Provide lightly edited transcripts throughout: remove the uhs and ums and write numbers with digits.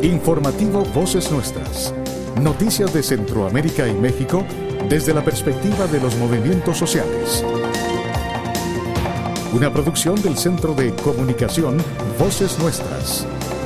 Informativo Voces Nuestras. Noticias de Centroamérica y México desde la perspectiva de los movimientos sociales. Una producción del Centro de Comunicación Voces Nuestras.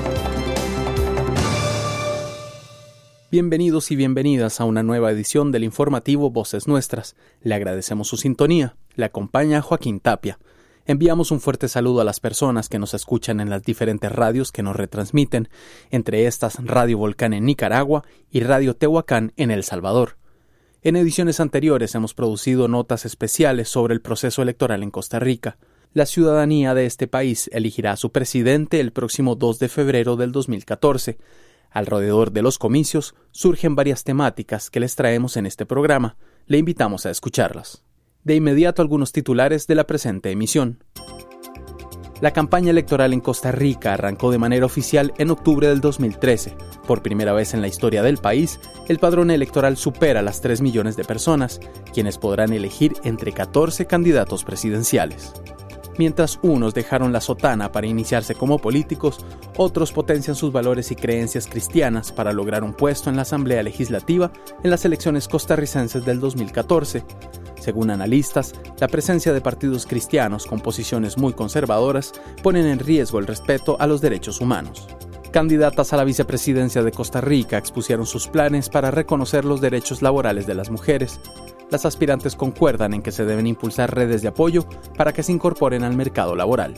Bienvenidos y bienvenidas a una nueva edición del informativo Voces Nuestras. Le agradecemos su sintonía. Le acompaña Joaquín Tapia. Enviamos un fuerte saludo a las personas que nos escuchan en las diferentes radios que nos retransmiten, entre estas Radio Volcán en Nicaragua y Radio Tehuacán en El Salvador. En ediciones anteriores hemos producido notas especiales sobre el proceso electoral en Costa Rica. La ciudadanía de este país elegirá a su presidente el próximo 2 de febrero del 2014. Alrededor de los comicios surgen varias temáticas que les traemos en este programa. Le invitamos a escucharlas. De inmediato algunos titulares de la presente emisión. La campaña electoral en Costa Rica arrancó de manera oficial en octubre del 2013. Por primera vez en la historia del país, el padrón electoral supera las 3 millones de personas, quienes podrán elegir entre 14 candidatos presidenciales. Mientras unos dejaron la sotana para iniciarse como políticos, otros potencian sus valores y creencias cristianas para lograr un puesto en la Asamblea Legislativa en las elecciones costarricenses del 2014. Según analistas, la presencia de partidos cristianos con posiciones muy conservadoras ponen en riesgo el respeto a los derechos humanos. Candidatas a la vicepresidencia de Costa Rica expusieron sus planes para reconocer los derechos laborales de las mujeres. Las aspirantes concuerdan en que se deben impulsar redes de apoyo para que se incorporen al mercado laboral.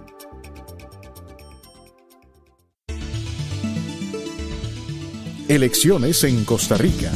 Elecciones en Costa Rica.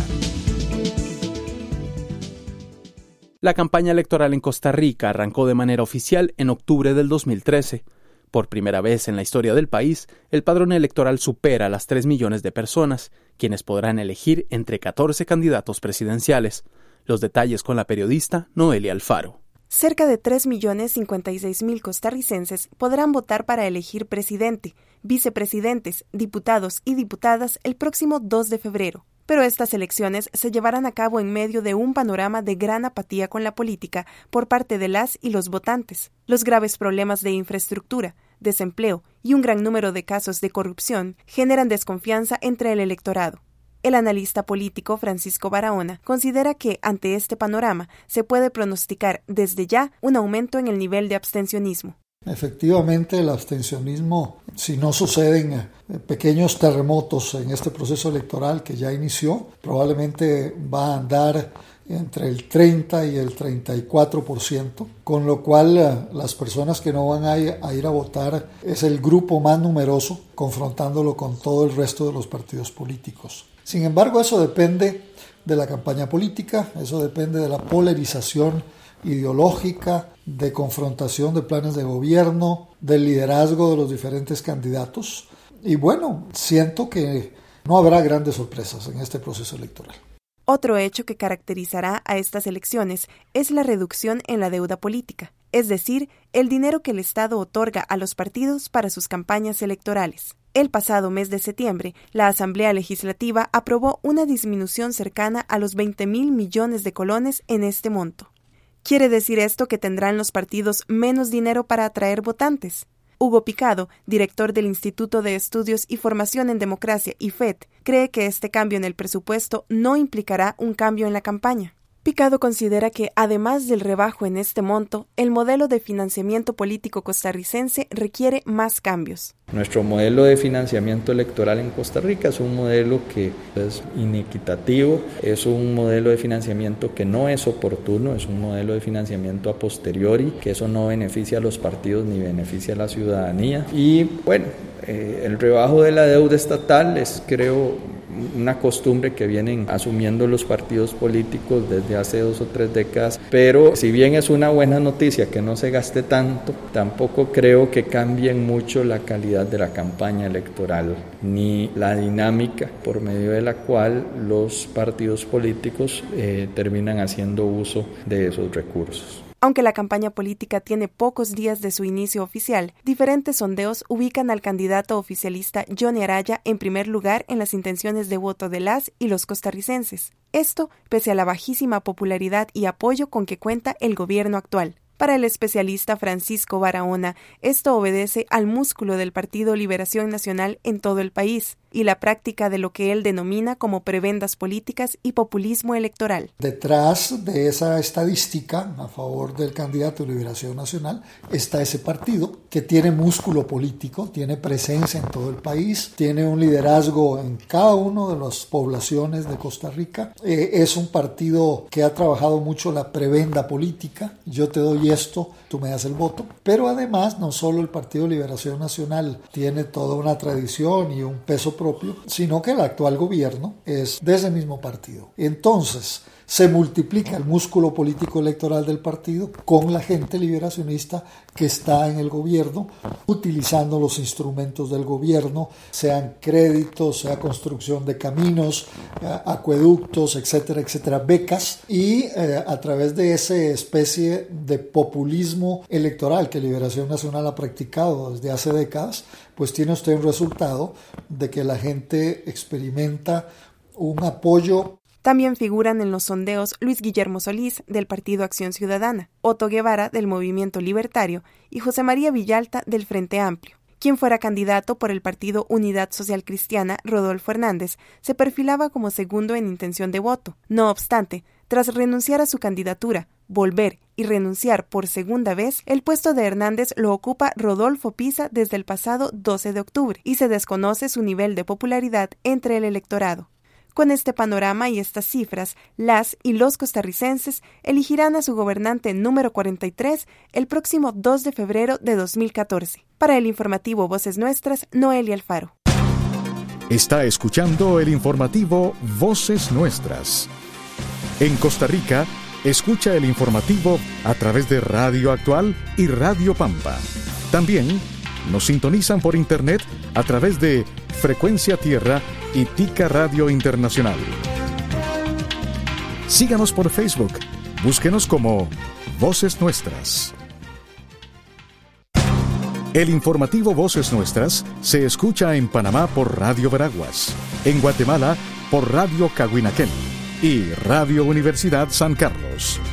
La campaña electoral en Costa Rica arrancó de manera oficial en octubre del 2013. Por primera vez en la historia del país, el padrón electoral supera las 3 millones de personas, quienes podrán elegir entre 14 candidatos presidenciales. Los detalles con la periodista Noelia Alfaro. Cerca de 3.056.000 costarricenses podrán votar para elegir presidente, vicepresidentes, diputados y diputadas el próximo 2 de febrero. Pero estas elecciones se llevarán a cabo en medio de un panorama de gran apatía con la política por parte de las y los votantes. Los graves problemas de infraestructura, desempleo y un gran número de casos de corrupción generan desconfianza entre el electorado. El analista político Francisco Barahona considera que, ante este panorama, se puede pronosticar desde ya un aumento en el nivel de abstencionismo. Efectivamente, el abstencionismo, si no suceden pequeños terremotos en este proceso electoral que ya inició, probablemente va a andar entre el 30 y el 34%, con lo cual las personas que no van a ir a votar es el grupo más numeroso, confrontándolo con todo el resto de los partidos políticos. Sin embargo, eso depende de la campaña política, eso depende de la polarización ideológica, de confrontación de planes de gobierno, del liderazgo de los diferentes candidatos. Y bueno, siento que no habrá grandes sorpresas en este proceso electoral. Otro hecho que caracterizará a estas elecciones es la reducción en la deuda política, es decir, el dinero que el Estado otorga a los partidos para sus campañas electorales. El pasado mes de septiembre, la Asamblea Legislativa aprobó una disminución cercana a los 20.000 millones de colones en este monto. ¿Quiere decir esto que tendrán los partidos menos dinero para atraer votantes? Hugo Picado, director del Instituto de Estudios y Formación en Democracia, IFED, cree que este cambio en el presupuesto no implicará un cambio en la campaña. Picado considera que, además del rebajo en este monto, el modelo de financiamiento político costarricense requiere más cambios. Nuestro modelo de financiamiento electoral en Costa Rica es un modelo que es inequitativo, es un modelo de financiamiento que no es oportuno, es un modelo de financiamiento a posteriori, que eso no beneficia a los partidos ni beneficia a la ciudadanía. Y bueno, el rebajo de la deuda estatal es, creo, una costumbre que vienen asumiendo los partidos políticos desde hace 2 o 3 décadas, pero si bien es una buena noticia que no se gaste tanto, tampoco creo que cambien mucho la calidad de la campaña electoral ni la dinámica por medio de la cual los partidos políticos terminan haciendo uso de esos recursos. Aunque la campaña política tiene pocos días de su inicio oficial, diferentes sondeos ubican al candidato oficialista Johnny Araya en primer lugar en las intenciones de voto de las y los costarricenses. Esto pese a la bajísima popularidad y apoyo con que cuenta el gobierno actual. Para el especialista Francisco Barahona, esto obedece al músculo del Partido Liberación Nacional en todo el país. y la práctica de lo que él denomina como prebendas políticas y populismo electoral. Detrás de esa estadística a favor del candidato de Liberación Nacional está ese partido que tiene músculo político, tiene presencia en todo el país, tiene un liderazgo en cada una de las poblaciones de Costa Rica. Es un partido que ha trabajado mucho la prebenda política. Yo te doy esto, tú me das el voto. Pero además, no solo el Partido de Liberación Nacional tiene toda una tradición y un peso propio, sino que el actual gobierno es de ese mismo partido. Entonces, se multiplica el músculo político electoral del partido con la gente liberacionista que está en el gobierno, utilizando los instrumentos del gobierno, sean créditos, sea construcción de caminos, acueductos, etcétera, etcétera, becas, y a través de esa especie de populismo electoral que Liberación Nacional ha practicado desde hace décadas, pues tiene usted un resultado de que la gente experimenta un apoyo. También figuran en los sondeos Luis Guillermo Solís, del Partido Acción Ciudadana, Otto Guevara, del Movimiento Libertario, y José María Villalta, del Frente Amplio. Quien fuera candidato por el partido Unidad Social Cristiana, Rodolfo Hernández, se perfilaba como segundo en intención de voto. No obstante, tras renunciar a su candidatura, volver y renunciar por segunda vez, el puesto de Hernández lo ocupa Rodolfo Pisa desde el pasado 12 de octubre, y se desconoce su nivel de popularidad entre el electorado. Con este panorama y estas cifras, las y los costarricenses elegirán a su gobernante número 43 el próximo 2 de febrero de 2014. Para el informativo Voces Nuestras, Noelia Alfaro. Está escuchando el informativo Voces Nuestras. En Costa Rica, escucha el informativo a través de Radio Actual y Radio Pampa. También nos sintonizan por internet a través de Frecuencia Tierra y Tica Radio Internacional. Síganos por Facebook. Búsquenos como Voces Nuestras. El informativo Voces Nuestras se escucha en Panamá por Radio Veraguas, en Guatemala por Radio Cahuinaquén y Radio Universidad San Carlos.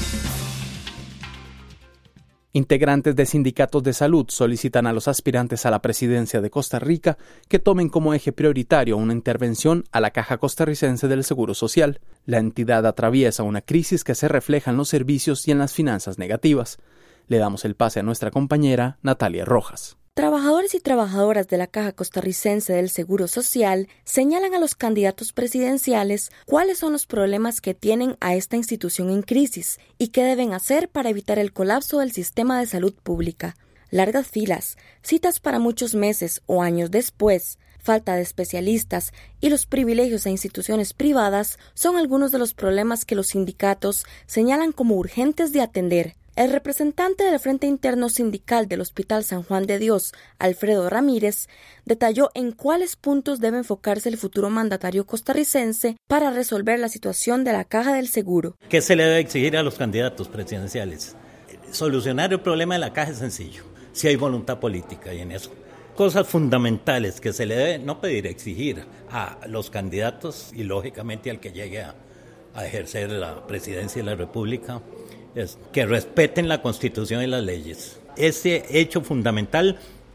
Integrantes de sindicatos de salud solicitan a los aspirantes a la presidencia de Costa Rica que tomen como eje prioritario una intervención a la Caja Costarricense del Seguro Social. La entidad atraviesa una crisis que se refleja en los servicios y en las finanzas negativas. Le damos el pase a nuestra compañera Natalia Rojas. Trabajadores y trabajadoras de la Caja Costarricense del Seguro Social señalan a los candidatos presidenciales cuáles son los problemas que tienen a esta institución en crisis y qué deben hacer para evitar el colapso del sistema de salud pública. Largas filas, citas para muchos meses o años después, falta de especialistas y los privilegios a instituciones privadas son algunos de los problemas que los sindicatos señalan como urgentes de atender. El representante del Frente Interno Sindical del Hospital San Juan de Dios, Alfredo Ramírez, detalló en cuáles puntos debe enfocarse el futuro mandatario costarricense para resolver la situación de la Caja del Seguro. ¿Qué se le debe exigir a los candidatos presidenciales? Solucionar el problema de la Caja es sencillo, si hay voluntad política y en eso. Cosas fundamentales que se le debe no pedir, exigir a los candidatos y lógicamente al que llegue a ejercer la presidencia de la República, es que respeten la Constitución y las leyes. Ese hecho fundamental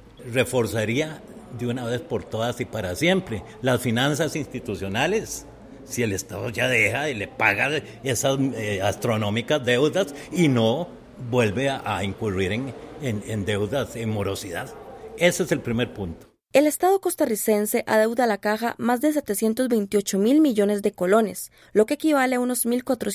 reforzaría de una vez por todas y para siempre las finanzas institucionales. Si el Estado ya deja y le paga esas astronómicas deudas y no vuelve a incurrir en deudas, en morosidad. Ese es el primer punto. El Estado costarricense adeuda a la Caja más de 728.000 millones de colones, lo que equivale a unos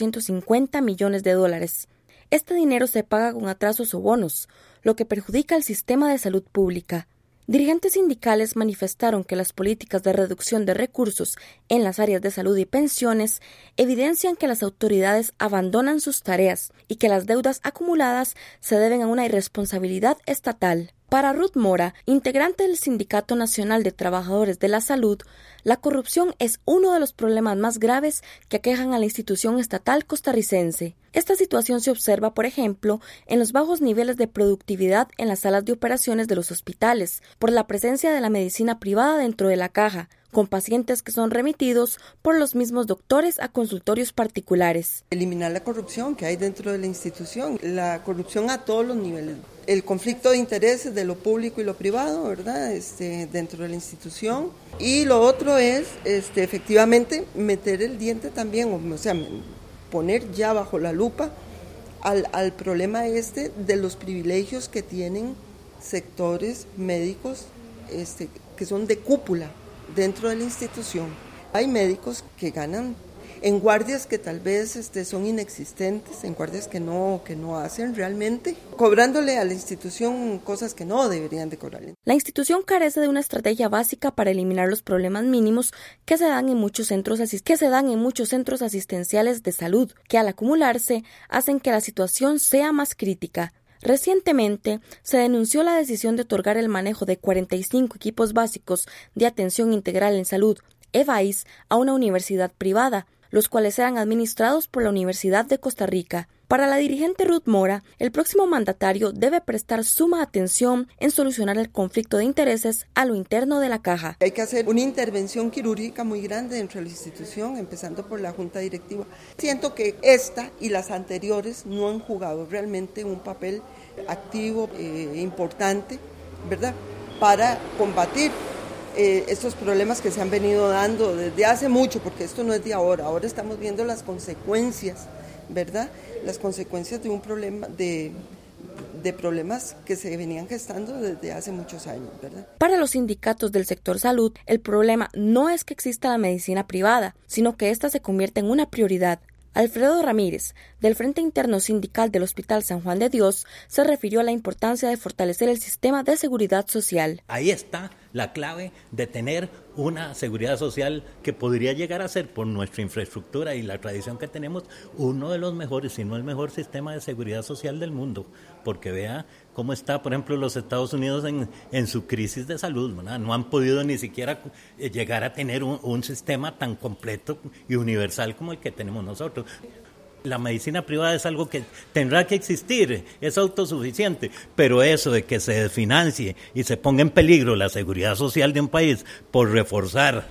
1.450 millones de dólares. Este dinero se paga con atrasos o bonos, lo que perjudica al sistema de salud pública. Dirigentes sindicales manifestaron que las políticas de reducción de recursos en las áreas de salud y pensiones evidencian que las autoridades abandonan sus tareas y que las deudas acumuladas se deben a una irresponsabilidad estatal. Para Ruth Mora, integrante del Sindicato Nacional de Trabajadores de la Salud, la corrupción es uno de los problemas más graves que aquejan a la institución estatal costarricense. Esta situación se observa, por ejemplo, en los bajos niveles de productividad en las salas de operaciones de los hospitales, por la presencia de la medicina privada dentro de la Caja, con pacientes que son remitidos por los mismos doctores a consultorios particulares. Eliminar la corrupción que hay dentro de la institución, la corrupción a todos los niveles, el conflicto de intereses de lo público y lo privado, ¿verdad? Dentro de la institución. Y lo otro es efectivamente meter el diente también, o sea, poner ya bajo la lupa al problema de los privilegios que tienen sectores médicos que son de cúpula dentro de la institución. Hay médicos que ganan en guardias que tal vez son inexistentes, en guardias que no hacen realmente, cobrándole a la institución cosas que no deberían de cobrarle. La institución carece de una estrategia básica para eliminar los problemas mínimos que se dan en muchos centros asistenciales de salud, que al acumularse hacen que la situación sea más crítica. Recientemente se denunció la decisión de otorgar el manejo de 45 equipos básicos de atención integral en salud, EVAIS, a una universidad privada, los cuales eran administrados por la Universidad de Costa Rica. Para la dirigente Ruth Mora, el próximo mandatario debe prestar suma atención en solucionar el conflicto de intereses a lo interno de la caja. Hay que hacer una intervención quirúrgica muy grande dentro de la institución, empezando por la junta directiva. Siento que esta y las anteriores no han jugado realmente un papel activo, importante, ¿verdad?, para combatir estos problemas que se han venido dando desde hace mucho, porque esto no es de ahora estamos viendo las consecuencias, ¿verdad?, las consecuencias de un problema, de problemas que se venían gestando desde hace muchos años, ¿verdad? Para los sindicatos del sector salud, el problema no es que exista la medicina privada, sino que ésta se convierte en una prioridad. Alfredo Ramírez, del Frente Interno Sindical del Hospital San Juan de Dios, se refirió a la importancia de fortalecer el sistema de seguridad social. Ahí está la clave de tener una seguridad social que podría llegar a ser, por nuestra infraestructura y la tradición que tenemos, uno de los mejores, si no el mejor sistema de seguridad social del mundo, porque vea cómo está, por ejemplo, los Estados Unidos en su crisis de salud, ¿verdad? No han podido ni siquiera llegar a tener un sistema tan completo y universal como el que tenemos nosotros. La medicina privada es algo que tendrá que existir, es autosuficiente, pero eso de que se desfinancie y se ponga en peligro la seguridad social de un país por reforzar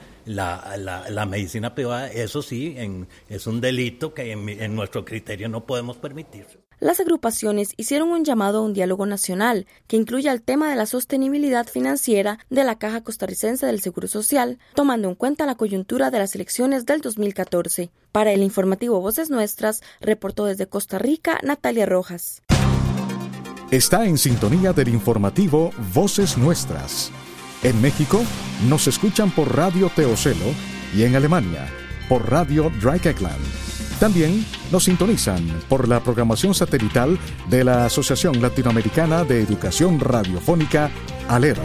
la medicina privada, eso sí, es un delito que en nuestro criterio no podemos permitir. Las agrupaciones hicieron un llamado a un diálogo nacional que incluya el tema de la sostenibilidad financiera de la Caja Costarricense del Seguro Social, tomando en cuenta la coyuntura de las elecciones del 2014. Para el informativo Voces Nuestras, reportó desde Costa Rica Natalia Rojas. Está en sintonía del informativo Voces Nuestras. En México nos escuchan por Radio Teocelo y en Alemania por Radio Dreieckland. También nos sintonizan por la programación satelital de la Asociación Latinoamericana de Educación Radiofónica, ALER.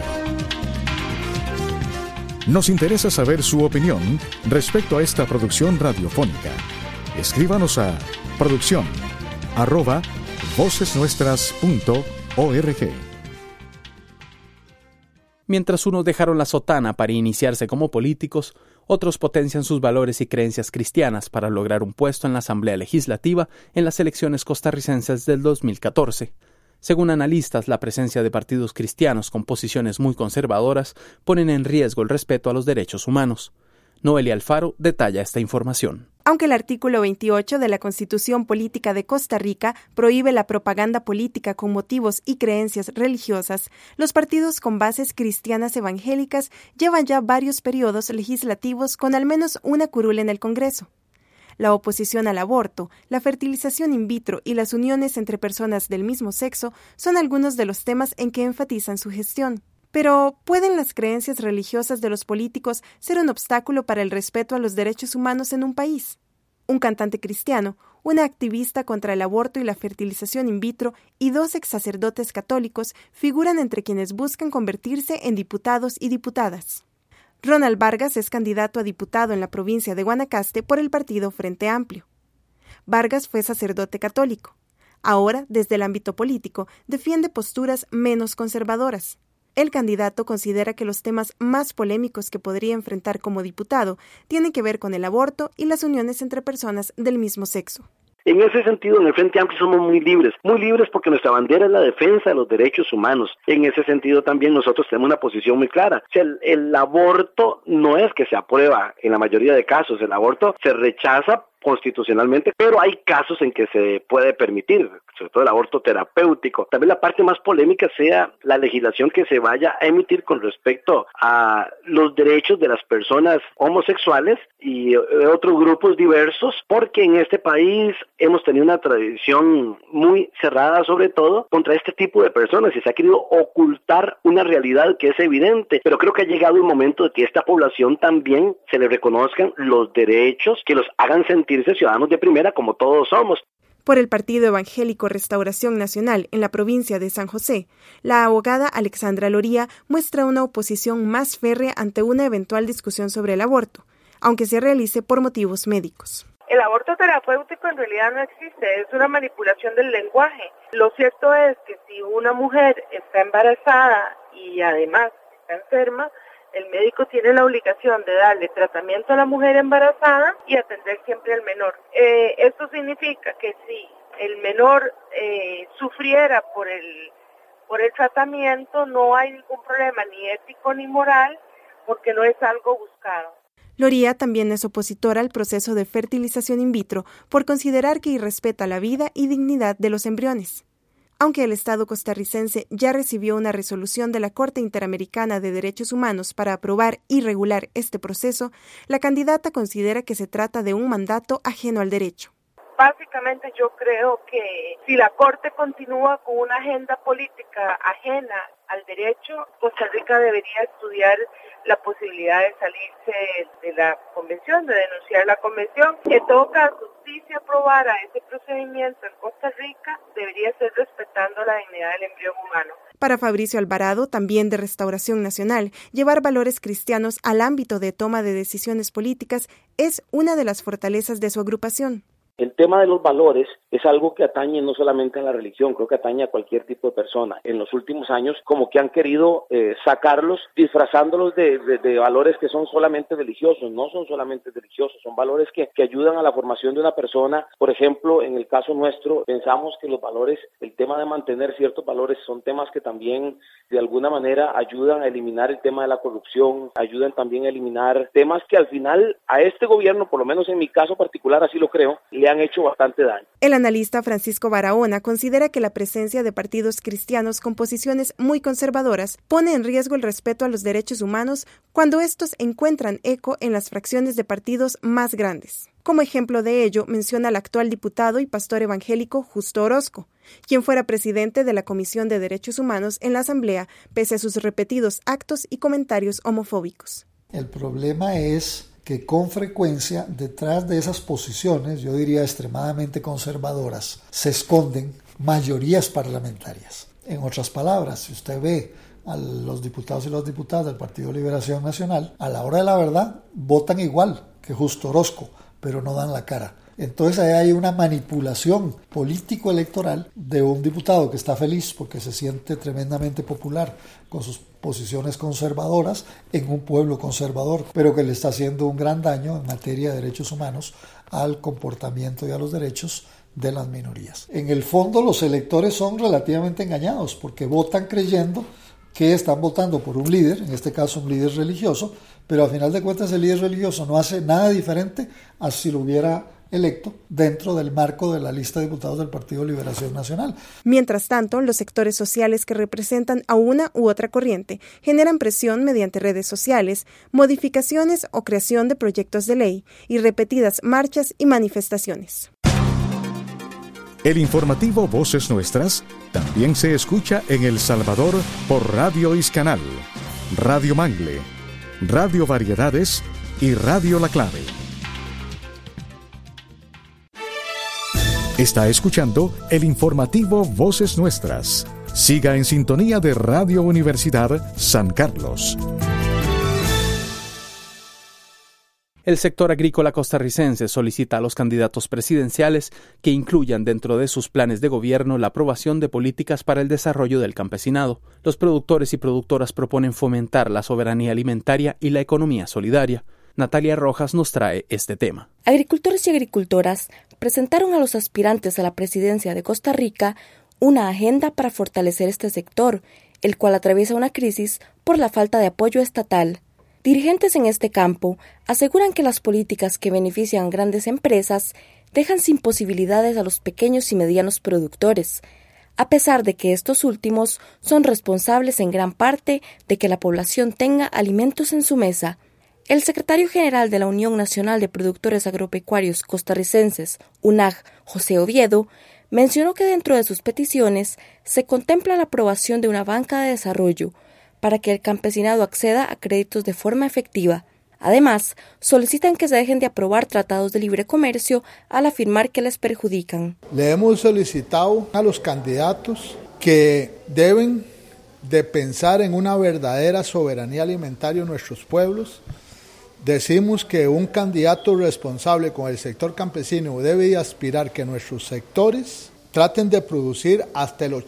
Nos interesa saber su opinión respecto a esta producción radiofónica. Escríbanos a producción@vocesnuestras.org. Mientras unos dejaron la sotana para iniciarse como políticos, otros potencian sus valores y creencias cristianas para lograr un puesto en la Asamblea Legislativa en las elecciones costarricenses del 2014. Según analistas, la presencia de partidos cristianos con posiciones muy conservadoras ponen en riesgo el respeto a los derechos humanos. Noelia Alfaro detalla esta información. Aunque el artículo 28 de la Constitución Política de Costa Rica prohíbe la propaganda política con motivos y creencias religiosas, los partidos con bases cristianas evangélicas llevan ya varios periodos legislativos con al menos una curul en el Congreso. La oposición al aborto, la fertilización in vitro y las uniones entre personas del mismo sexo son algunos de los temas en que enfatizan su gestión. Pero, ¿pueden las creencias religiosas de los políticos ser un obstáculo para el respeto a los derechos humanos en un país? Un cantante cristiano, una activista contra el aborto y la fertilización in vitro y 2 exsacerdotes católicos figuran entre quienes buscan convertirse en diputados y diputadas. Ronald Vargas es candidato a diputado en la provincia de Guanacaste por el partido Frente Amplio. Vargas fue sacerdote católico. Ahora, desde el ámbito político, defiende posturas menos conservadoras. El candidato considera que los temas más polémicos que podría enfrentar como diputado tienen que ver con el aborto y las uniones entre personas del mismo sexo. En ese sentido, en el Frente Amplio somos muy libres porque nuestra bandera es la defensa de los derechos humanos. En ese sentido también nosotros tenemos una posición muy clara. O sea, el aborto no es que se aprueba en la mayoría de casos, el aborto se rechaza constitucionalmente, pero hay casos en que se puede permitir, sobre todo el aborto terapéutico. También la parte más polémica sea la legislación que se vaya a emitir con respecto a los derechos de las personas homosexuales y otros grupos diversos, porque en este país hemos tenido una tradición muy cerrada, sobre todo contra este tipo de personas, y se ha querido ocultar una realidad que es evidente, pero creo que ha llegado el momento de que a esta población también se le reconozcan los derechos, que los hagan sentirse ciudadanos de primera como todos somos. Por el Partido Evangélico Restauración Nacional en la provincia de San José, la abogada Alexandra Loría muestra una oposición más férrea ante una eventual discusión sobre el aborto, aunque se realice por motivos médicos. El aborto terapéutico en realidad no existe, es una manipulación del lenguaje. Lo cierto es que si una mujer está embarazada y además está enferma, el médico tiene la obligación de darle tratamiento a la mujer embarazada y atender siempre al menor. Esto significa que si el menor sufriera por el tratamiento, no hay ningún problema ni ético ni moral, porque no es algo buscado. Loría también es opositora al proceso de fertilización in vitro por considerar que irrespeta la vida y dignidad de los embriones. Aunque el Estado costarricense ya recibió una resolución de la Corte Interamericana de Derechos Humanos para aprobar y regular este proceso, la candidata considera que se trata de un mandato ajeno al derecho. Básicamente yo creo que si la Corte continúa con una agenda política ajena al derecho, Costa Rica debería estudiar la posibilidad de salirse de la convención, de denunciar la convención. En todo caso, si se aprobara ese procedimiento en Costa Rica, debería ser respetando la dignidad del embrión humano. Para Fabricio Alvarado, también de Restauración Nacional, llevar valores cristianos al ámbito de toma de decisiones políticas es una de las fortalezas de su agrupación. El tema de los valores es algo que atañe no solamente a la religión, creo que atañe a cualquier tipo de persona. En los últimos años como que han querido sacarlos, disfrazándolos de valores que son solamente religiosos. No son solamente religiosos, son valores que ayudan a la formación de una persona. Por ejemplo, en el caso nuestro, pensamos que los valores, el tema de mantener ciertos valores son temas que también de alguna manera ayudan a eliminar el tema de la corrupción, ayudan también a eliminar temas que al final a este gobierno, por lo menos en mi caso particular así lo creo, le han hecho bastante daño. El analista Francisco Barahona considera que la presencia de partidos cristianos con posiciones muy conservadoras pone en riesgo el respeto a los derechos humanos cuando estos encuentran eco en las fracciones de partidos más grandes. Como ejemplo de ello, menciona al actual diputado y pastor evangélico Justo Orozco, quien fuera presidente de la Comisión de Derechos Humanos en la Asamblea, pese a sus repetidos actos y comentarios homofóbicos. El problema es que con frecuencia detrás de esas posiciones, yo diría extremadamente conservadoras, se esconden mayorías parlamentarias. En otras palabras, si usted ve a los diputados y las diputadas del Partido Liberación Nacional, a la hora de la verdad votan igual que Justo Orozco, pero no dan la cara. Entonces ahí hay una manipulación político-electoral de un diputado que está feliz porque se siente tremendamente popular con sus posiciones conservadoras en un pueblo conservador, pero que le está haciendo un gran daño en materia de derechos humanos al comportamiento y a los derechos de las minorías. En el fondo los electores son relativamente engañados porque votan creyendo que están votando por un líder, en este caso un líder religioso, pero al final de cuentas el líder religioso no hace nada diferente a si lo hubiera electo dentro del marco de la lista de diputados del Partido Liberación Nacional. Mientras tanto, los sectores sociales que representan a una u otra corriente generan presión mediante redes sociales, modificaciones o creación de proyectos de ley y repetidas marchas y manifestaciones. El informativo Voces Nuestras también se escucha en El Salvador por Radio Iscanal, Radio Mangle, Radio Variedades y Radio La Clave. Está escuchando el informativo Voces Nuestras. Siga en sintonía de Radio Universidad San Carlos. El sector agrícola costarricense solicita a los candidatos presidenciales que incluyan dentro de sus planes de gobierno la aprobación de políticas para el desarrollo del campesinado. Los productores y productoras proponen fomentar la soberanía alimentaria y la economía solidaria. Natalia Rojas nos trae este tema. Agricultores y agricultoras presentaron a los aspirantes a la presidencia de Costa Rica una agenda para fortalecer este sector, el cual atraviesa una crisis por la falta de apoyo estatal. Dirigentes en este campo aseguran que las políticas que benefician a grandes empresas dejan sin posibilidades a los pequeños y medianos productores, a pesar de que estos últimos son responsables en gran parte de que la población tenga alimentos en su mesa. El secretario general de la Unión Nacional de Productores Agropecuarios Costarricenses, UNAG, José Oviedo, mencionó que dentro de sus peticiones se contempla la aprobación de una banca de desarrollo para que el campesinado acceda a créditos de forma efectiva. Además, solicitan que se dejen de aprobar tratados de libre comercio al afirmar que les perjudican. Le hemos solicitado a los candidatos que deben de pensar en una verdadera soberanía alimentaria en nuestros pueblos. Decimos que un candidato responsable con el sector campesino debe aspirar que nuestros sectores traten de producir hasta el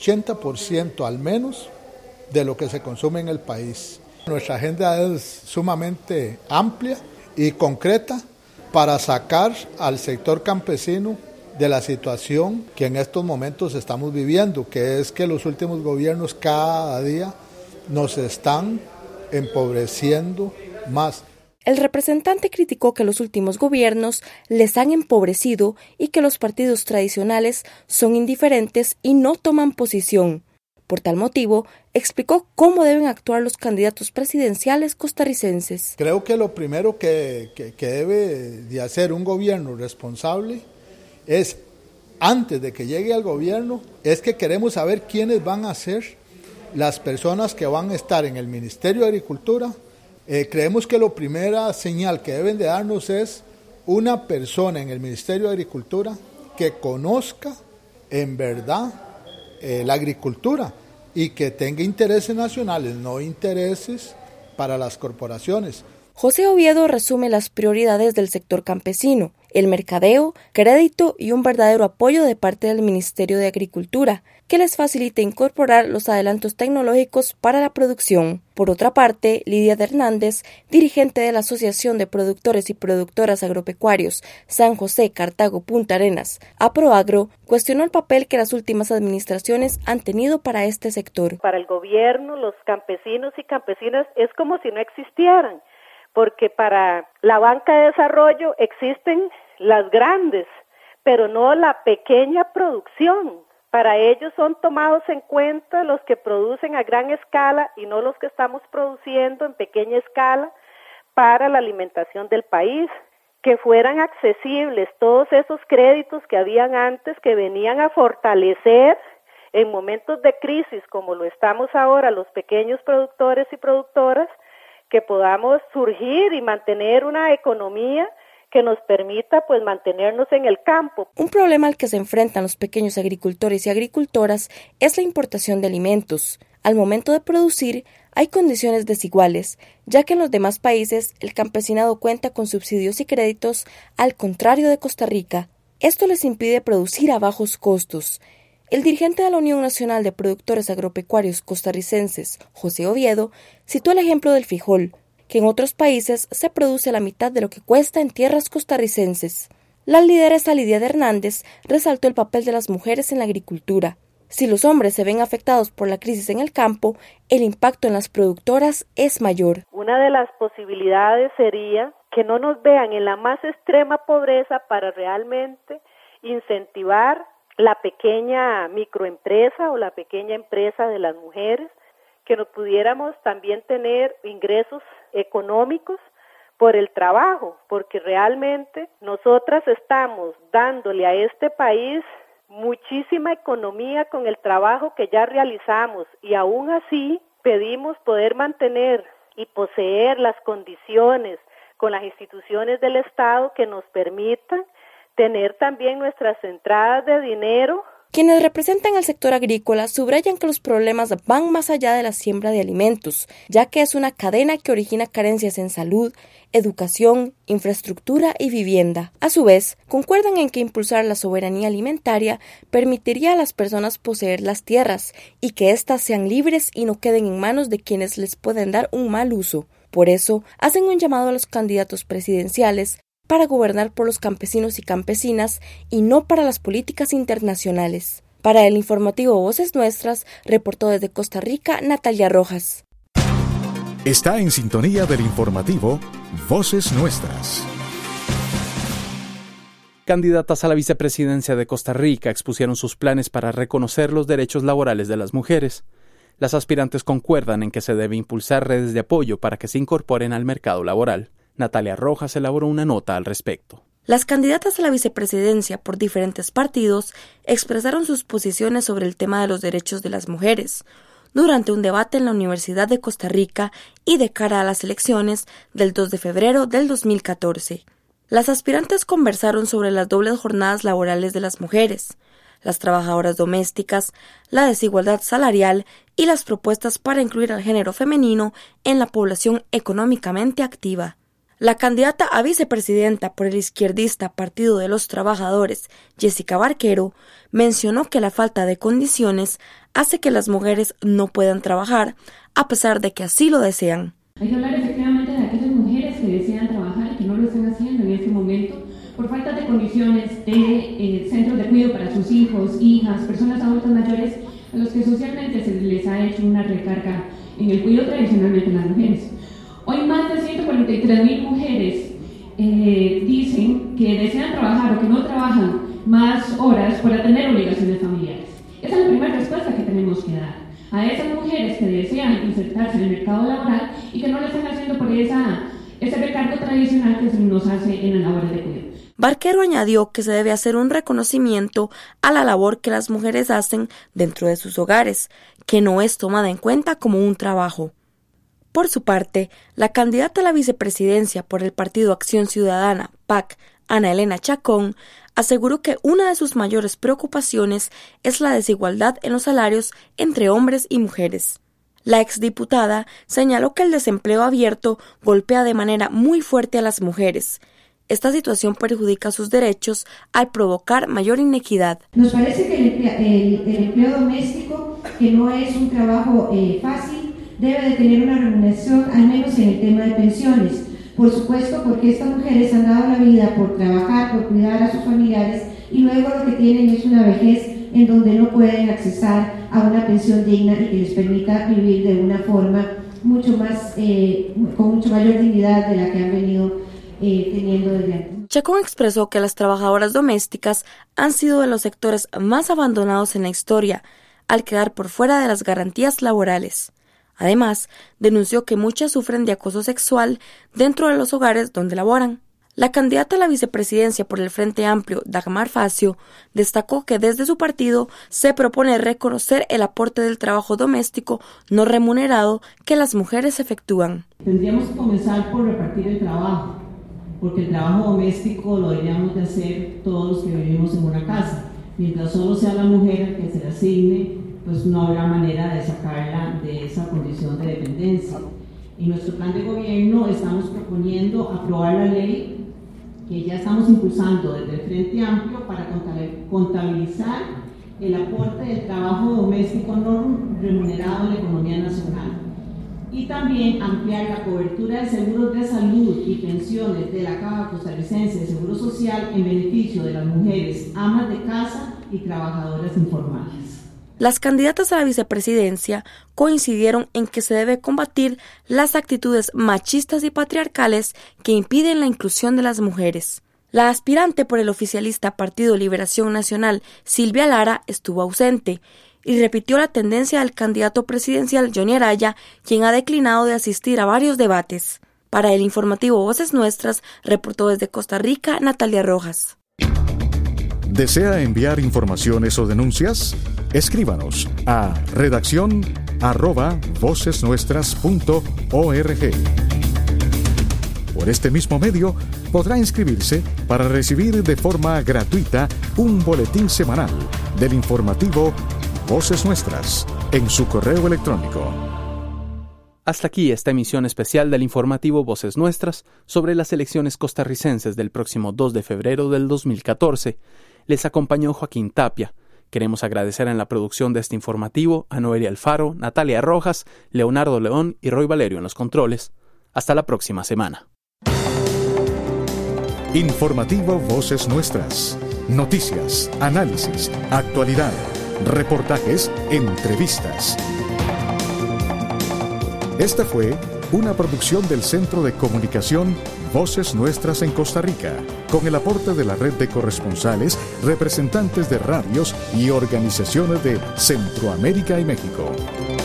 80% al menos de lo que se consume en el país. Nuestra agenda es sumamente amplia y concreta para sacar al sector campesino de la situación que en estos momentos estamos viviendo, que es que los últimos gobiernos cada día nos están empobreciendo más. El representante criticó que los últimos gobiernos les han empobrecido y que los partidos tradicionales son indiferentes y no toman posición. Por tal motivo, explicó cómo deben actuar los candidatos presidenciales costarricenses. Creo que lo primero que debe de hacer un gobierno responsable es, antes de que llegue al gobierno, es que queremos saber quiénes van a ser las personas que van a estar en el Ministerio de Agricultura. Creemos que la primera señal que deben de darnos es una persona en el Ministerio de Agricultura que conozca en verdad la agricultura y que tenga intereses nacionales, no intereses para las corporaciones. José Oviedo resume las prioridades del sector campesino: el mercadeo, crédito y un verdadero apoyo de parte del Ministerio de Agricultura, que les facilite incorporar los adelantos tecnológicos para la producción. Por otra parte, Lidia Hernández, dirigente de la Asociación de Productores y Productoras Agropecuarios San José, Cartago, Punta Arenas, APROAGRO, cuestionó el papel que las últimas administraciones han tenido para este sector. Para el gobierno, los campesinos y campesinas es como si no existieran, porque para la banca de desarrollo existen las grandes, pero no la pequeña producción. Para ellos son tomados en cuenta los que producen a gran escala y no los que estamos produciendo en pequeña escala para la alimentación del país. Que fueran accesibles todos esos créditos que habían antes, que venían a fortalecer en momentos de crisis como lo estamos ahora los pequeños productores y productoras, que podamos surgir y mantener una economía que nos permita mantenernos en el campo. Un problema al que se enfrentan los pequeños agricultores y agricultoras es la importación de alimentos. Al momento de producir, hay condiciones desiguales, ya que en los demás países el campesinado cuenta con subsidios y créditos, al contrario de Costa Rica. Esto les impide producir a bajos costos. El dirigente de la Unión Nacional de Productores Agropecuarios Costarricenses, José Oviedo, citó el ejemplo del frijol, que en otros países se produce a la mitad de lo que cuesta en tierras costarricenses. La lideresa Lidia Hernández resaltó el papel de las mujeres en la agricultura. Si los hombres se ven afectados por la crisis en el campo, el impacto en las productoras es mayor. Una de las posibilidades sería que no nos vean en la más extrema pobreza para realmente incentivar la pequeña microempresa o la pequeña empresa de las mujeres, que nos pudiéramos también tener ingresos económicos por el trabajo, porque realmente nosotras estamos dándole a este país muchísima economía con el trabajo que ya realizamos y aún así pedimos poder mantener y poseer las condiciones con las instituciones del Estado que nos permitan tener también nuestras entradas de dinero. Quienes representan al sector agrícola subrayan que los problemas van más allá de la siembra de alimentos, ya que es una cadena que origina carencias en salud, educación, infraestructura y vivienda. A su vez, concuerdan en que impulsar la soberanía alimentaria permitiría a las personas poseer las tierras y que éstas sean libres y no queden en manos de quienes les pueden dar un mal uso. Por eso, hacen un llamado a los candidatos presidenciales para gobernar por los campesinos y campesinas y no para las políticas internacionales. Para el informativo Voces Nuestras, reportó desde Costa Rica Natalia Rojas. Está en sintonía del informativo Voces Nuestras. Candidatas a la vicepresidencia de Costa Rica expusieron sus planes para reconocer los derechos laborales de las mujeres. Las aspirantes concuerdan en que se debe impulsar redes de apoyo para que se incorporen al mercado laboral. Natalia Rojas elaboró una nota al respecto. Las candidatas a la vicepresidencia por diferentes partidos expresaron sus posiciones sobre el tema de los derechos de las mujeres durante un debate en la Universidad de Costa Rica y de cara a las elecciones del 2 de febrero del 2014. Las aspirantes conversaron sobre las dobles jornadas laborales de las mujeres, las trabajadoras domésticas, la desigualdad salarial y las propuestas para incluir al género femenino en la población económicamente activa. La candidata a vicepresidenta por el izquierdista Partido de los Trabajadores, Jessica Barquero, mencionó que la falta de condiciones hace que las mujeres no puedan trabajar, a pesar de que así lo desean. Hay que hablar efectivamente de aquellas mujeres que desean trabajar y que no lo están haciendo en este momento por falta de condiciones de centros de cuidado para sus hijos, hijas, personas adultas mayores a los que socialmente se les ha hecho una recarga en el cuidado tradicionalmente en las mujeres. Hoy más de 143,000 mujeres dicen que desean trabajar o que no trabajan más horas por atender obligaciones familiares. Esa es la primera respuesta que tenemos que dar a esas mujeres que desean insertarse en el mercado laboral y que no lo están haciendo por ese recargo tradicional que se nos hace en las labores de cuidado. Barquero añadió que se debe hacer un reconocimiento a la labor que las mujeres hacen dentro de sus hogares, que no es tomada en cuenta como un trabajo. Por su parte, la candidata a la vicepresidencia por el Partido Acción Ciudadana, PAC, Ana Elena Chacón, aseguró que una de sus mayores preocupaciones es la desigualdad en los salarios entre hombres y mujeres. La exdiputada señaló que el desempleo abierto golpea de manera muy fuerte a las mujeres. Esta situación perjudica sus derechos al provocar mayor inequidad. Nos parece que el empleo doméstico, que no es un trabajo fácil, debe de tener una remuneración, al menos en el tema de pensiones. Por supuesto, porque estas mujeres han dado la vida por trabajar, por cuidar a sus familiares, y luego lo que tienen es una vejez en donde no pueden accesar a una pensión digna y que les permita vivir de una forma mucho más, con mucho mayor dignidad de la que han venido teniendo desde antes. Chacón expresó que las trabajadoras domésticas han sido de los sectores más abandonados en la historia, al quedar por fuera de las garantías laborales. Además, denunció que muchas sufren de acoso sexual dentro de los hogares donde laboran. La candidata a la vicepresidencia por el Frente Amplio, Dagmar Facio, destacó que desde su partido se propone reconocer el aporte del trabajo doméstico no remunerado que las mujeres efectúan. Tendríamos que comenzar por repartir el trabajo, porque el trabajo doméstico lo deberíamos de hacer todos los que vivimos en una casa. Mientras solo sea la mujer que se le asigne, pues no habrá manera de sacarla de esa condición de dependencia. En nuestro plan de gobierno estamos proponiendo aprobar la ley que ya estamos impulsando desde el Frente Amplio para contabilizar el aporte del trabajo doméstico no remunerado en la economía nacional y también ampliar la cobertura de seguros de salud y pensiones de la Caja Costarricense de Seguro Social en beneficio de las mujeres amas de casa y trabajadoras informales. Las candidatas a la vicepresidencia coincidieron en que se debe combatir las actitudes machistas y patriarcales que impiden la inclusión de las mujeres. La aspirante por el oficialista Partido Liberación Nacional, Silvia Lara, estuvo ausente y repitió la tendencia del candidato presidencial Johnny Araya, quien ha declinado de asistir a varios debates. Para el informativo Voces Nuestras, reportó desde Costa Rica Natalia Rojas. ¿Desea enviar informaciones o denuncias? Escríbanos a redacción@vocesnuestras.org. Por este mismo medio podrá inscribirse para recibir de forma gratuita un boletín semanal del informativo Voces Nuestras en su correo electrónico. Hasta aquí esta emisión especial del informativo Voces Nuestras sobre las elecciones costarricenses del próximo 2 de febrero del 2014. Les acompañó Joaquín Tapia. Queremos agradecer en la producción de este informativo a Noelia Alfaro, Natalia Rojas, Leonardo León y Roy Valerio en los controles. Hasta la próxima semana. Informativo Voces Nuestras. Noticias, análisis, actualidad, reportajes, entrevistas. Esta fue una producción del Centro de Comunicación Voces Nuestras en Costa Rica, con el aporte de la red de corresponsales, representantes de radios y organizaciones de Centroamérica y México.